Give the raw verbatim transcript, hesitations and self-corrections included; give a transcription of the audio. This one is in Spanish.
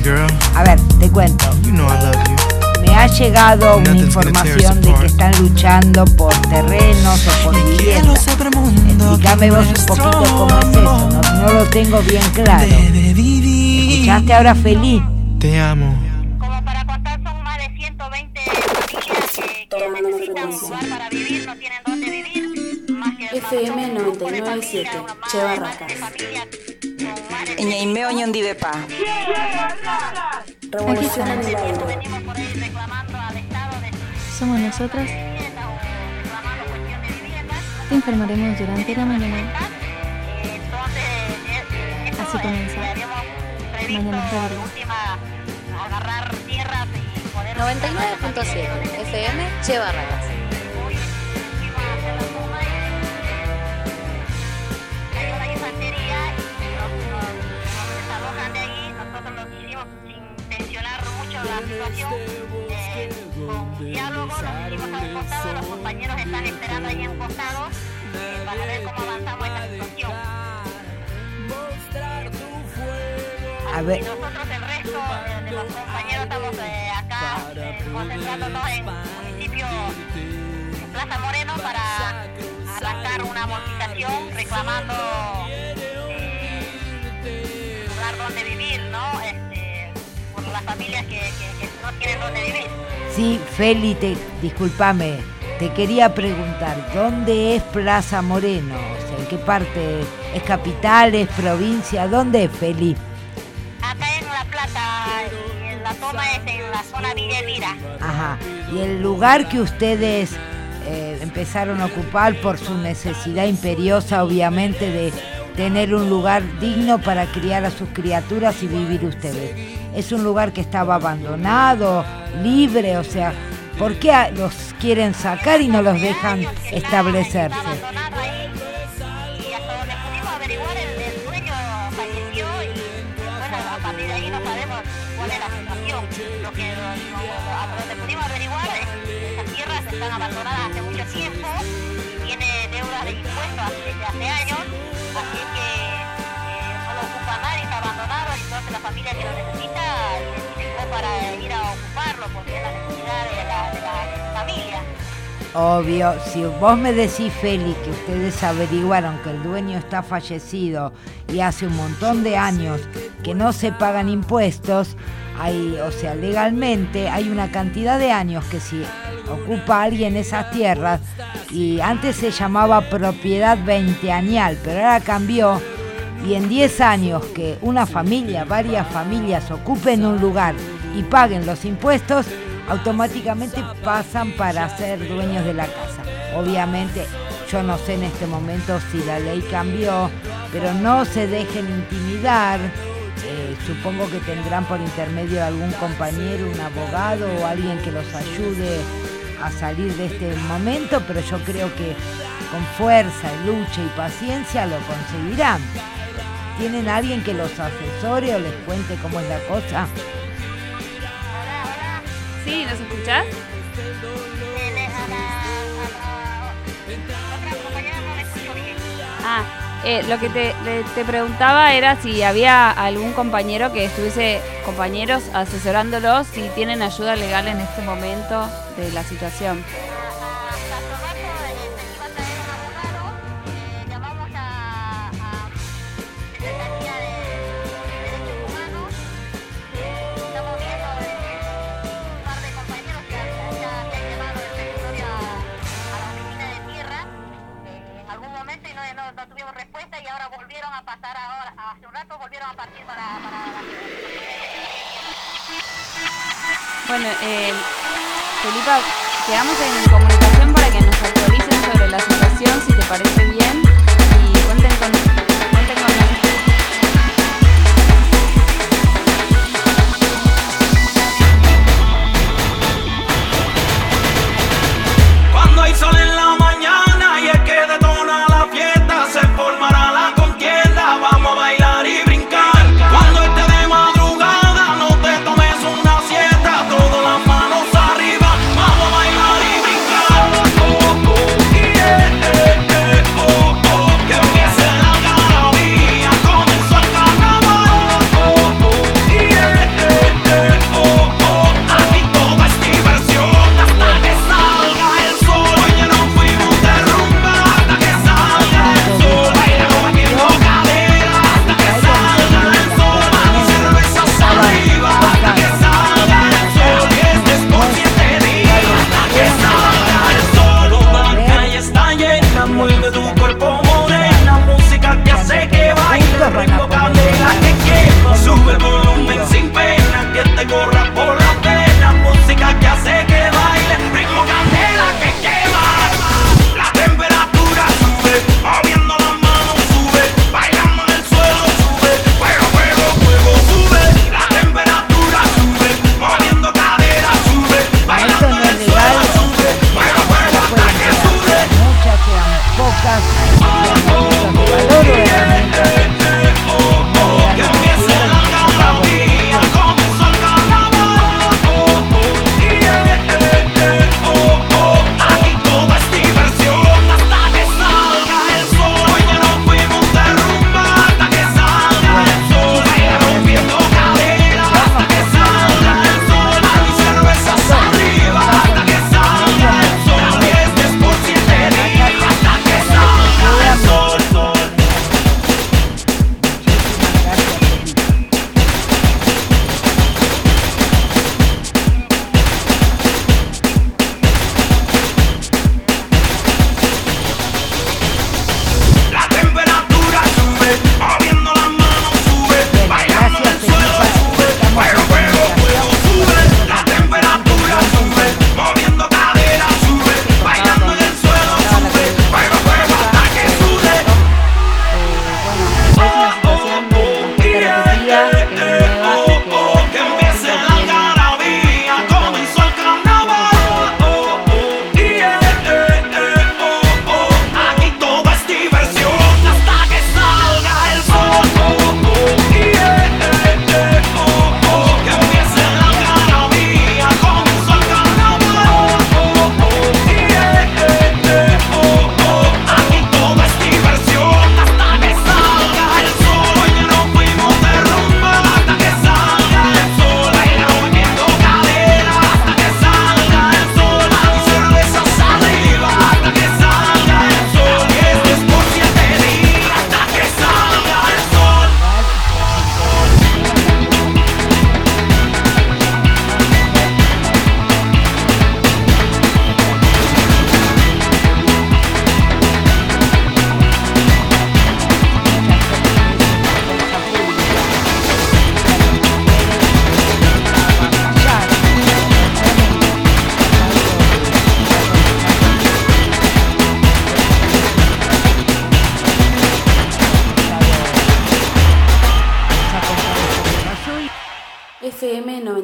girl. A ver, te cuento. You know I love you. Me ha llegado una Nothing's gonna tear us información de que apart. están luchando por terrenos o por viviendas. Explícame vos un poquito cómo es eso, no, no lo tengo bien claro. ¿Escuchaste ahora, Feli? Te amo. Como para contar, son más de ciento veinte familias que, que necesitan un lugar para vivir, no tienen dónde vivir. Más que F M noventa y nueve punto siete, Che Barracas. Ñaimeo Ñondivepa. Revolución en el aire. Venimos por ahí reclamando al Estado de Somos nosotras. vivienda o reclamando cuestión de viviendas. Te informaremos durante la mañana. Eh, Entonces, eh, esto, Así comienza. eh, habíamos previsto Mañana es de última agarrar tierras y poder... noventa y nueve punto siete F M, Che Barracas. Hoy fuimos a hacer la suma y hay una infantería y nos, nos, nos desalojan de ahí. Nosotros lo hicimos sin tensionar mucho la situación. Eh, con diálogo nos hicimos a un costado, los compañeros están esperando ahí a un costado eh, para ver cómo avanzamos esta situación. A ver, Y nosotros el resto eh, de los compañeros estamos eh, acá eh, concentrándonos en el municipio de Plaza Moreno para arrancar una movilización reclamando eh, un lugar donde vivir, ¿no? Este, por las familias que, que, que no tienen donde vivir. sí, Feli, te, discúlpame, te quería preguntar, ¿dónde es Plaza Moreno? O sea, ¿en qué parte? ¿Es capital, es provincia? ¿Dónde es, Feli? Acá en La Plata, y en la toma es en la zona Villa Elvira. Ajá, y el lugar que ustedes eh, empezaron a ocupar por su necesidad imperiosa, obviamente, de tener un lugar digno para criar a sus criaturas y vivir ustedes. ¿Es un lugar que estaba abandonado, libre? O sea, ¿por qué a- los quieren sacar y no los dejan establecerse? Está abandonado ahí y hasta donde pudimos averiguar el, el dueño falleció y bueno, a partir de ahí no sabemos cuál es la situación. Lo que lo- lo- hasta donde pudimos averiguar es que esas tierras están abandonadas hace mucho tiempo, tiene deudas de impuestos desde hace años, así que eh, no lo ocupa nadie, está abandonado y entonces la familia que lo necesita llegó para ir a ocuparlo porque es la necesidad de la, de la familia. Obvio, si vos me decís, Feli, que ustedes averiguaron que el dueño está fallecido y hace un montón de años que no se pagan impuestos, hay, o sea, legalmente hay una cantidad de años que si ocupa alguien esas tierras, y antes se llamaba propiedad veinteañal, pero ahora cambió, y en diez años que una familia, varias familias ocupen un lugar y paguen los impuestos, automáticamente pasan para ser dueños de la casa. Obviamente, yo no sé en este momento si la ley cambió, pero no se dejen intimidar. Eh, supongo que tendrán por intermedio de algún compañero, un abogado o alguien que los ayude a salir de este momento, pero yo creo que con fuerza, lucha y paciencia lo conseguirán. ¿Tienen alguien que los asesore o les cuente cómo es la cosa? Sí, ¿nos escuchás? Ah, eh, lo que te, le- te preguntaba era si había algún compañero que estuviese, compañeros asesorándolos, si tienen ayuda legal en este momento de la situación. Llamamos a, a Secretaría de Derechos Humanos. Estamos viendo un par de compañeros que ya se han llevado el territorio a, a la oficina de tierra eh, en algún momento y no, no, no tuvimos respuesta y ahora volvieron a pasar ahora, hace un rato volvieron a partir para, para la Bueno, eh, Felipa, quedamos en comunicación para que nos actualicen sobre la situación, si te parece bien, y cuenten con, cuenten con nosotros. Cuando hay sol en la mañana y es que detona la fiesta, se formará la contienda, vamos a bailar y brincar. Cuando esté de madrugada, no te tomes una siesta, todas las manos arriba, vamos a bailar y brincar. Oh, oh, yeah, eh, eh, oh, oh, que empiece la gana. F M noventa y nueve.